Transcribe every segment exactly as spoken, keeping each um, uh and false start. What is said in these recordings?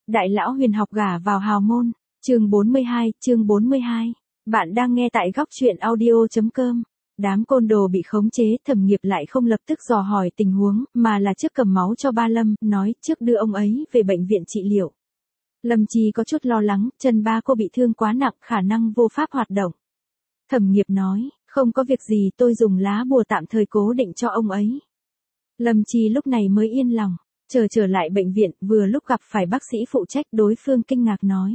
Đại lão huyền học gả vào hào môn, chương bốn mươi hai, chương bốn mươi hai. Bạn đang nghe tại góc truyện audio.com. Đám côn đồ bị khống chế, Thẩm Nghiệp lại không lập tức dò hỏi tình huống, mà là trước cầm máu cho ba Lâm, nói trước đưa ông ấy về bệnh viện trị liệu. Lâm Chi có chút lo lắng, chân ba cô bị thương quá nặng, khả năng vô pháp hoạt động. Thẩm Nghiệp nói, không có việc gì, tôi dùng lá bùa tạm thời cố định cho ông ấy. Lâm Chi lúc này mới yên lòng. Chờ trở lại bệnh viện, vừa lúc gặp phải bác sĩ phụ trách, đối phương kinh ngạc nói.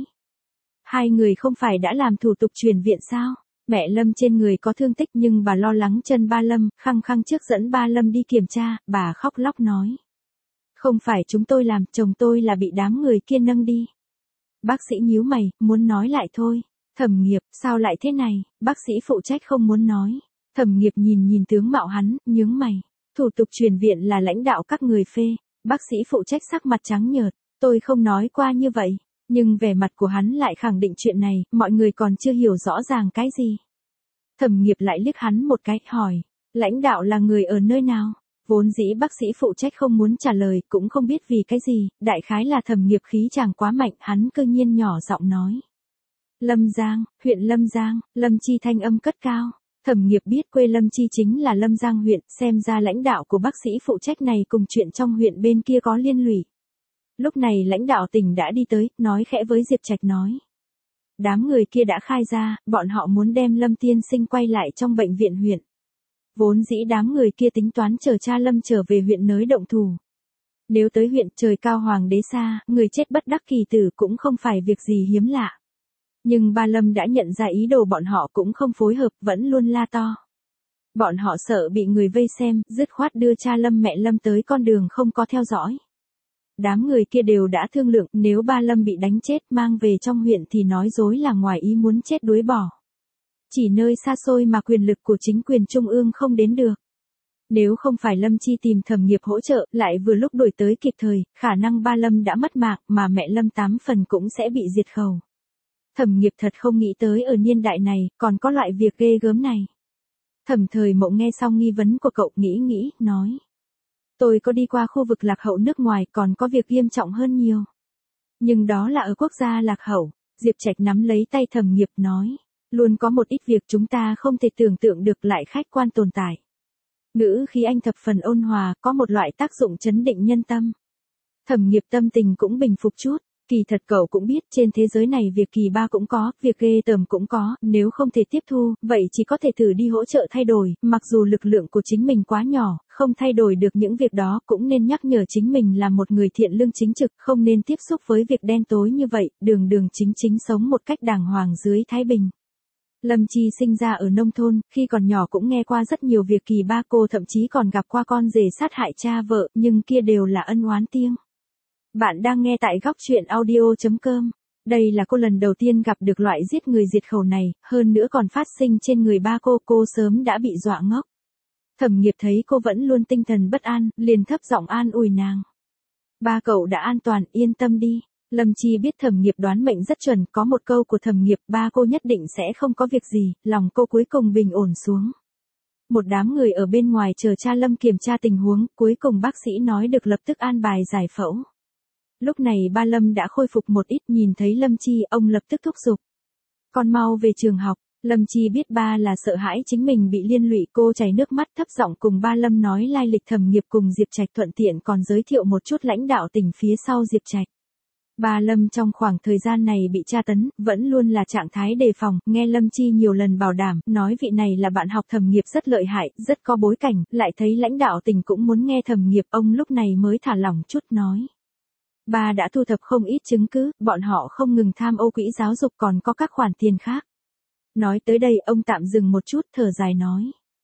Hai người không phải đã làm thủ tục chuyển viện sao? Mẹ Lâm trên người có thương tích nhưng bà lo lắng chân ba Lâm, khăng khăng trước dẫn ba Lâm đi kiểm tra, bà khóc lóc nói. Không phải chúng tôi làm, chồng tôi là bị đám người kia nâng đi. Bác sĩ nhíu mày, muốn nói lại thôi. Thẩm Nghiệp, sao lại thế này? Bác sĩ phụ trách không muốn nói. Thẩm Nghiệp nhìn nhìn tướng mạo hắn, nhướng mày. Thủ tục chuyển viện là lãnh đạo các người phê. Bác sĩ phụ trách sắc mặt trắng nhợt, tôi không nói qua như vậy, nhưng vẻ mặt của hắn lại khẳng định chuyện này, mọi người còn chưa hiểu rõ ràng cái gì. Thẩm Nghiệp lại liếc hắn một cái, hỏi, lãnh đạo là người ở nơi nào? Vốn dĩ bác sĩ phụ trách không muốn trả lời, cũng không biết vì cái gì, đại khái là Thẩm Nghiệp khí chàng quá mạnh, hắn cơ nhiên nhỏ giọng nói. Lâm Giang, huyện Lâm Giang, Lâm Chi thanh âm cất cao. Thẩm Nghiệp biết quê Lâm Chi chính là Lâm Giang huyện, xem ra lãnh đạo của bác sĩ phụ trách này cùng chuyện trong huyện bên kia có liên lụy. Lúc này lãnh đạo tỉnh đã đi tới, nói khẽ với Diệp Trạch nói. Đám người kia đã khai ra, bọn họ muốn đem Lâm tiên sinh quay lại trong bệnh viện huyện. Vốn dĩ đám người kia tính toán chờ cha Lâm trở về huyện nới động thủ. Nếu tới huyện trời cao hoàng đế xa, người chết bất đắc kỳ tử cũng không phải việc gì hiếm lạ. Nhưng ba Lâm đã nhận ra ý đồ bọn họ cũng không phối hợp, vẫn luôn la to. Bọn họ sợ bị người vây xem, dứt khoát đưa cha Lâm mẹ Lâm tới con đường không có theo dõi. Đám người kia đều đã thương lượng, nếu ba Lâm bị đánh chết mang về trong huyện thì nói dối là ngoài ý muốn chết đuối bỏ. Chỉ nơi xa xôi mà quyền lực của chính quyền trung ương không đến được. Nếu không phải Lâm Chi tìm Thẩm Nghiệp hỗ trợ, lại vừa lúc đuổi tới kịp thời, khả năng ba Lâm đã mất mạng mà mẹ Lâm tám phần cũng sẽ bị diệt khẩu. Thẩm Nghiệp thật không nghĩ tới ở niên đại này, còn có loại việc ghê gớm này. Thẩm Thời Mộng nghe xong nghi vấn của cậu nghĩ nghĩ, nói. Tôi có đi qua khu vực lạc hậu nước ngoài còn có việc nghiêm trọng hơn nhiều. Nhưng đó là ở quốc gia lạc hậu, Diệp Trạch nắm lấy tay Thẩm Nghiệp nói. Luôn có một ít việc chúng ta không thể tưởng tượng được lại khách quan tồn tại. Ngữ khí anh thập phần ôn hòa, có một loại tác dụng chấn định nhân tâm. Thẩm Nghiệp tâm tình cũng bình phục chút. Kỳ thật cậu cũng biết trên thế giới này việc kỳ ba cũng có, việc ghê tởm cũng có, nếu không thể tiếp thu, vậy chỉ có thể thử đi hỗ trợ thay đổi, mặc dù lực lượng của chính mình quá nhỏ, không thay đổi được những việc đó, cũng nên nhắc nhở chính mình là một người thiện lương chính trực, không nên tiếp xúc với việc đen tối như vậy, đường đường chính chính sống một cách đàng hoàng dưới thái bình. Lâm Chi sinh ra ở nông thôn, khi còn nhỏ cũng nghe qua rất nhiều việc kỳ ba, cô thậm chí còn gặp qua con rể sát hại cha vợ, nhưng kia đều là ân oán tiêng. Bạn đang nghe tại góc truyện audio.com. Đây là cô lần đầu tiên gặp được loại giết người diệt khẩu này, hơn nữa còn phát sinh trên người ba cô, cô sớm đã bị dọa ngốc. Thẩm Nghiệp thấy cô vẫn luôn tinh thần bất an, liền thấp giọng an ủi nàng. Ba cậu đã an toàn, yên tâm đi. Lâm Chi biết Thẩm Nghiệp đoán mệnh rất chuẩn, có một câu của Thẩm Nghiệp, ba cô nhất định sẽ không có việc gì, lòng cô cuối cùng bình ổn xuống. Một đám người ở bên ngoài chờ cha Lâm kiểm tra tình huống, cuối cùng bác sĩ nói được lập tức an bài giải phẫu. Lúc này ba Lâm đã khôi phục một ít, nhìn thấy Lâm Chi, ông lập tức thúc giục. Con mau về trường học. Lâm Chi biết ba là sợ hãi chính mình bị liên lụy, cô chảy nước mắt thấp giọng cùng ba Lâm nói lai lịch Thẩm Nghiệp cùng Diệp Trạch, thuận tiện còn giới thiệu một chút lãnh đạo tỉnh phía sau Diệp Trạch. Ba Lâm trong khoảng thời gian này bị tra tấn, vẫn luôn là trạng thái đề phòng, nghe Lâm Chi nhiều lần bảo đảm, nói vị này là bạn học Thẩm Nghiệp rất lợi hại, rất có bối cảnh, lại thấy lãnh đạo tỉnh cũng muốn nghe Thẩm Nghiệp, ông lúc này mới thả lỏng chút nói. Ba đã thu thập không ít chứng cứ, bọn họ không ngừng tham ô quỹ giáo dục còn có các khoản tiền khác. Nói tới đây ông tạm dừng một chút, thở dài nói.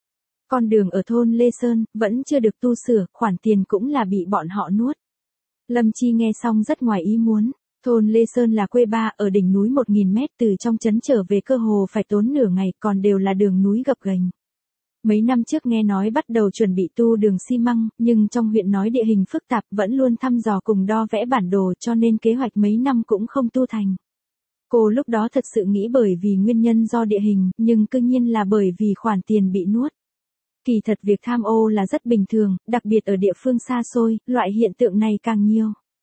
Con đường ở thôn Lê Sơn, vẫn chưa được tu sửa, khoản tiền cũng là bị bọn họ nuốt. Lâm Chi nghe xong rất ngoài ý muốn. Thôn Lê Sơn là quê ba, ở đỉnh núi một nghìn mét, từ trong trấn trở về cơ hồ phải tốn nửa ngày, còn đều là đường núi gập ghềnh. Mấy năm trước nghe nói bắt đầu chuẩn bị tu đường xi măng, nhưng trong huyện nói địa hình phức tạp, vẫn luôn thăm dò cùng đo vẽ bản đồ, cho nên kế hoạch mấy năm cũng không tu thành. Cô lúc đó thật sự nghĩ bởi vì nguyên nhân do địa hình, nhưng cư nhiên là bởi vì khoản tiền bị nuốt. Kỳ thật việc tham ô là rất bình thường, đặc biệt ở địa phương xa xôi, loại hiện tượng này càng nhiều.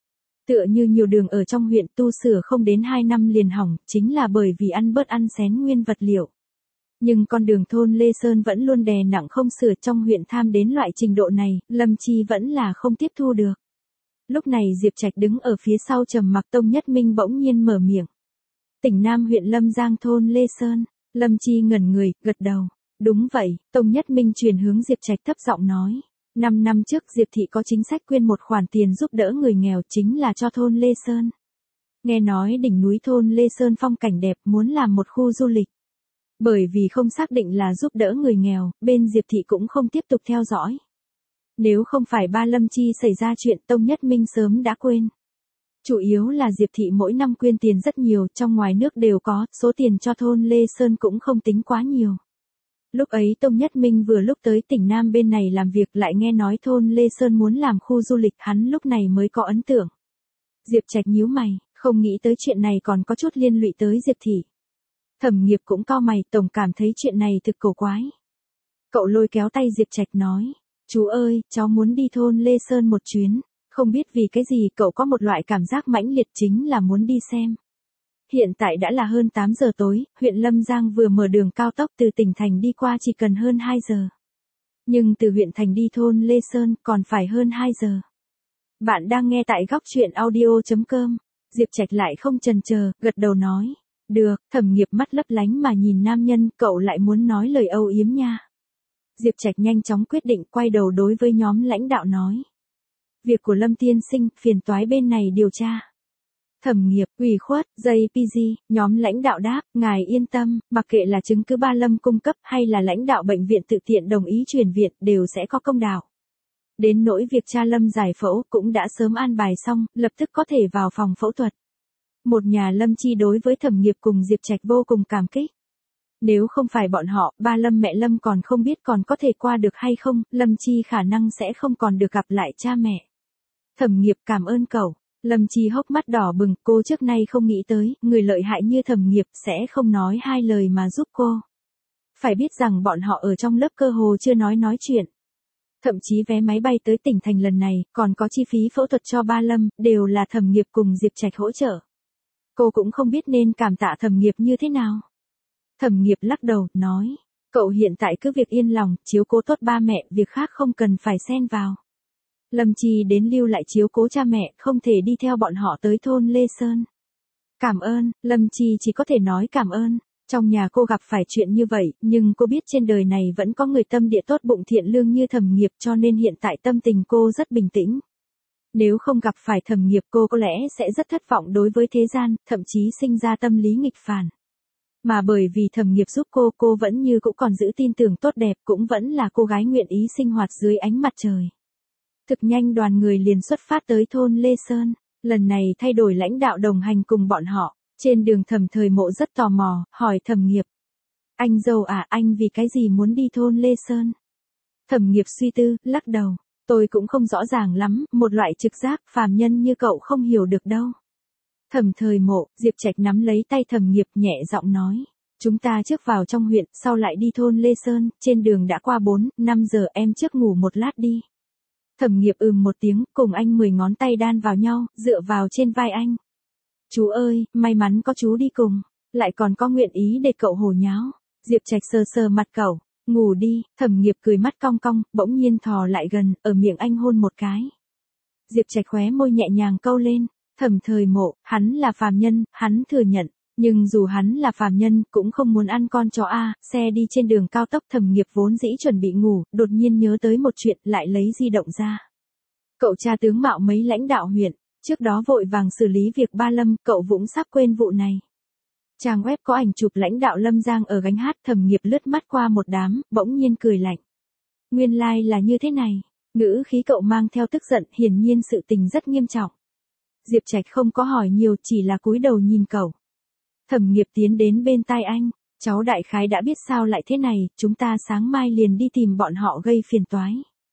Tựa như nhiều đường ở trong huyện tu sửa không đến hai năm liền hỏng, chính là bởi vì ăn bớt ăn xén nguyên vật liệu. Nhưng con đường thôn Lê Sơn vẫn luôn đè nặng không sửa, trong huyện tham đến loại trình độ này, Lâm Chi vẫn là không tiếp thu được. Lúc này Diệp Trạch đứng ở phía sau trầm mặc. Tông Nhất Minh bỗng nhiên mở miệng. Tỉnh Nam huyện Lâm Giang thôn Lê Sơn. Lâm Chi ngẩn người, gật đầu. Đúng vậy, Tông Nhất Minh truyền hướng Diệp Trạch thấp giọng nói. Năm năm trước Diệp Thị có chính sách quyên một khoản tiền giúp đỡ người nghèo, chính là cho thôn Lê Sơn. Nghe nói đỉnh núi thôn Lê Sơn phong cảnh đẹp, muốn làm một khu du lịch. Bởi vì không xác định là giúp đỡ người nghèo, bên Diệp Thị cũng không tiếp tục theo dõi. Nếu không phải ba Lâm Chi xảy ra chuyện, Tông Nhất Minh sớm đã quên. Chủ yếu là Diệp Thị mỗi năm quyên tiền rất nhiều, trong ngoài nước đều có, số tiền cho thôn Lê Sơn cũng không tính quá nhiều. Lúc ấy Tông Nhất Minh vừa lúc tới tỉnh Nam bên này làm việc, lại nghe nói thôn Lê Sơn muốn làm khu du lịch, hắn lúc này mới có ấn tượng. Diệp Trạch nhíu mày, không nghĩ tới chuyện này còn có chút liên lụy tới Diệp Thị. Thẩm Nghiệp cũng cau mày, tổng cảm thấy chuyện này thực cổ quái. Cậu lôi kéo tay Diệp Trạch nói, chú ơi, cháu muốn đi thôn Lê Sơn một chuyến, không biết vì cái gì cậu có một loại cảm giác mãnh liệt, chính là muốn đi xem. Hiện tại đã là hơn tám giờ tối, huyện Lâm Giang vừa mở đường cao tốc từ tỉnh thành đi qua chỉ cần hơn hai giờ. Nhưng từ huyện thành đi thôn Lê Sơn còn phải hơn hai giờ. Bạn đang nghe tại góc truyện audio chấm com. Diệp Trạch lại không chần chờ, gật đầu nói. Được. Thẩm Nghiệp mắt lấp lánh mà nhìn nam nhân, cậu lại muốn nói lời âu yếm nha. Diệp Trạch nhanh chóng quyết định, quay đầu đối với nhóm lãnh đạo nói. Việc của Lâm tiên sinh, phiền toái bên này điều tra. Thẩm Nghiệp, ủy khuất, gi pê giê, nhóm lãnh đạo đáp, ngài yên tâm, mặc kệ là chứng cứ ba Lâm cung cấp hay là lãnh đạo bệnh viện tự tiện đồng ý chuyển viện, đều sẽ có công đạo. Đến nỗi việc cha Lâm giải phẫu cũng đã sớm an bài xong, lập tức có thể vào phòng phẫu thuật. Một nhà Lâm Chi đối với Thẩm Nghiệp cùng Diệp Trạch vô cùng cảm kích. Nếu không phải bọn họ, ba Lâm mẹ Lâm còn không biết còn có thể qua được hay không, Lâm Chi khả năng sẽ không còn được gặp lại cha mẹ. Thẩm Nghiệp cảm ơn cậu. Lâm Chi hốc mắt đỏ bừng, cô trước nay không nghĩ tới, người lợi hại như Thẩm Nghiệp sẽ không nói hai lời mà giúp cô. Phải biết rằng bọn họ ở trong lớp cơ hồ chưa nói nói chuyện. Thậm chí vé máy bay tới tỉnh thành lần này, còn có chi phí phẫu thuật cho ba Lâm, đều là Thẩm Nghiệp cùng Diệp Trạch hỗ trợ. Cô cũng không biết nên cảm tạ Thẩm Nghiệp như thế nào. Thẩm Nghiệp lắc đầu, nói, cậu hiện tại cứ việc yên lòng, chiếu cố tốt ba mẹ, việc khác không cần phải xen vào. Lâm Chi đến lưu lại chiếu cố cha mẹ, không thể đi theo bọn họ tới thôn Lê Sơn. Cảm ơn. Lâm Chi chỉ có thể nói cảm ơn. Trong nhà cô gặp phải chuyện như vậy, nhưng cô biết trên đời này vẫn có người tâm địa tốt bụng thiện lương như Thẩm Nghiệp, cho nên hiện tại tâm tình cô rất bình tĩnh. Nếu không gặp phải Thẩm Nghiệp cô có lẽ sẽ rất thất vọng đối với thế gian, thậm chí sinh ra tâm lý nghịch phản. Mà bởi vì Thẩm Nghiệp giúp cô, cô vẫn như cũng còn giữ tin tưởng tốt đẹp, cũng vẫn là cô gái nguyện ý sinh hoạt dưới ánh mặt trời. Thực nhanh đoàn người liền xuất phát tới thôn Lê Sơn, lần này thay đổi lãnh đạo đồng hành cùng bọn họ, trên đường Thẩm Thời Mộ rất tò mò, hỏi Thẩm Nghiệp. Anh dâu à, anh vì cái gì muốn đi thôn Lê Sơn? Thẩm Nghiệp suy tư, lắc đầu, tôi cũng không rõ ràng lắm, một loại trực giác phàm nhân như cậu không hiểu được đâu. Thẩm Thời Mộ, Diệp Trạch nắm lấy tay Thẩm Nghiệp nhẹ giọng nói. Chúng ta trước vào trong huyện, sau lại đi thôn Lê Sơn, trên đường đã qua bốn, năm giờ, em trước ngủ một lát đi. Thẩm Nghiệp ừm một tiếng, cùng anh mười ngón tay đan vào nhau, dựa vào trên vai anh. Chú ơi, may mắn có chú đi cùng, lại còn có nguyện ý để cậu hồ nháo. Diệp Trạch sờ sờ mặt cậu, ngủ đi. Thẩm Nghiệp cười mắt cong cong, bỗng nhiên thò lại gần, ở miệng anh hôn một cái. Diệp Trạch khóe môi nhẹ nhàng câu lên. Thẩm Thời Mộ, hắn là phàm nhân, hắn thừa nhận. Nhưng dù hắn là phàm nhân, cũng không muốn ăn con chó a. Xe đi trên đường cao tốc, Thẩm Nghiệp vốn dĩ chuẩn bị ngủ, đột nhiên nhớ tới một chuyện, lại lấy di động ra. Cậu cha tướng mạo mấy lãnh đạo huyện, trước đó vội vàng xử lý việc ba Lâm, cậu Vũng sắp quên vụ này. Trang web có ảnh chụp lãnh đạo Lâm Giang ở gánh hát. Thẩm Nghiệp lướt mắt qua một đám, bỗng nhiên cười lạnh. Nguyên lai like là như thế này. Ngữ khí cậu mang theo tức giận, hiển nhiên sự tình rất nghiêm trọng. Diệp Trạch không có hỏi nhiều, chỉ là cúi đầu nhìn cậu. Thẩm Nghiệp tiến đến bên tai anh, cháu đại khái đã biết sao lại thế này, chúng ta sáng mai liền đi tìm bọn họ gây phiền toái.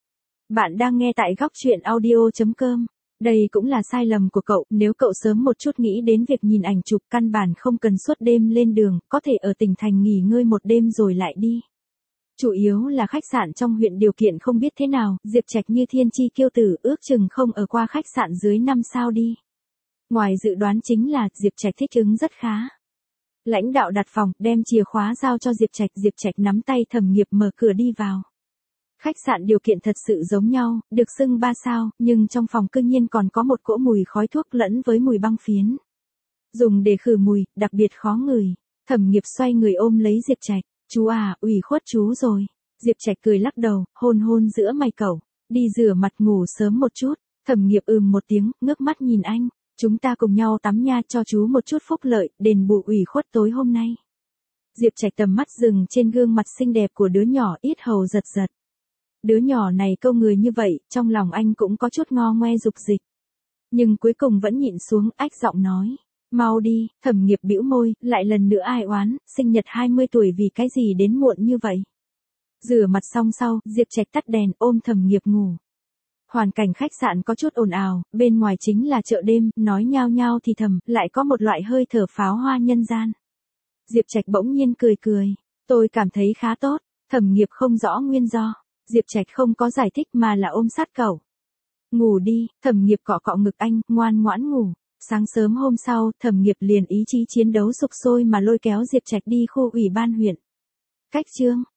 Bạn đang nghe tại góc truyện audio chấm com. Đây cũng là sai lầm của cậu, nếu cậu sớm một chút nghĩ đến việc nhìn ảnh chụp, căn bản không cần suốt đêm lên đường, có thể ở tỉnh thành nghỉ ngơi một đêm rồi lại đi. Chủ yếu là khách sạn trong huyện điều kiện không biết thế nào, Diệp Trạch như thiên chi kiêu tử, ước chừng không ở qua khách sạn dưới năm sao đi. Ngoài dự đoán chính là Diệp Trạch thích ứng rất khá. Lãnh đạo đặt phòng, đem chìa khóa giao cho Diệp Trạch, Diệp Trạch nắm tay Thẩm Nghiệp mở cửa đi vào. Khách sạn điều kiện thật sự giống nhau, được xưng ba sao, nhưng trong phòng cư nhiên còn có một cỗ mùi khói thuốc lẫn với mùi băng phiến. Dùng để khử mùi, đặc biệt khó ngửi. Thẩm Nghiệp xoay người ôm lấy Diệp Trạch, "Chú à, ủy khuất chú rồi." Diệp Trạch cười lắc đầu, hôn hôn giữa mày cẩu, "Đi rửa mặt ngủ sớm một chút." Thẩm Nghiệp ừm một tiếng, ngước mắt nhìn anh, "Chúng ta cùng nhau tắm nha, cho chú một chút phúc lợi, đền bù ủy khuất tối hôm nay." Diệp Trạch tầm mắt dừng trên gương mặt xinh đẹp của đứa nhỏ, yết hầu giật giật. Đứa nhỏ này câu người như vậy, trong lòng anh cũng có chút ngo ngoe dục dịch. Nhưng cuối cùng vẫn nhịn xuống, ách giọng nói, "Mau đi." Thẩm Nghiệp bĩu môi, lại lần nữa ai oán, sinh nhật hai mươi tuổi vì cái gì đến muộn như vậy. Rửa mặt xong sau, Diệp Trạch tắt đèn, ôm Thẩm Nghiệp ngủ. Hoàn cảnh khách sạn có chút ồn ào, bên ngoài chính là chợ đêm, nói nhao nhao thì thầm, lại có một loại hơi thở pháo hoa nhân gian. Diệp Trạch bỗng nhiên cười cười, "Tôi cảm thấy khá tốt." Thẩm Nghiệp không rõ nguyên do. Diệp Trạch không có giải thích mà là ôm sát cậu. "Ngủ đi." Thẩm Nghiệp cọ cọ ngực anh, ngoan ngoãn ngủ. Sáng sớm hôm sau, Thẩm Nghiệp liền ý chí chiến đấu sục sôi mà lôi kéo Diệp Trạch đi khu ủy ban huyện. Cách chương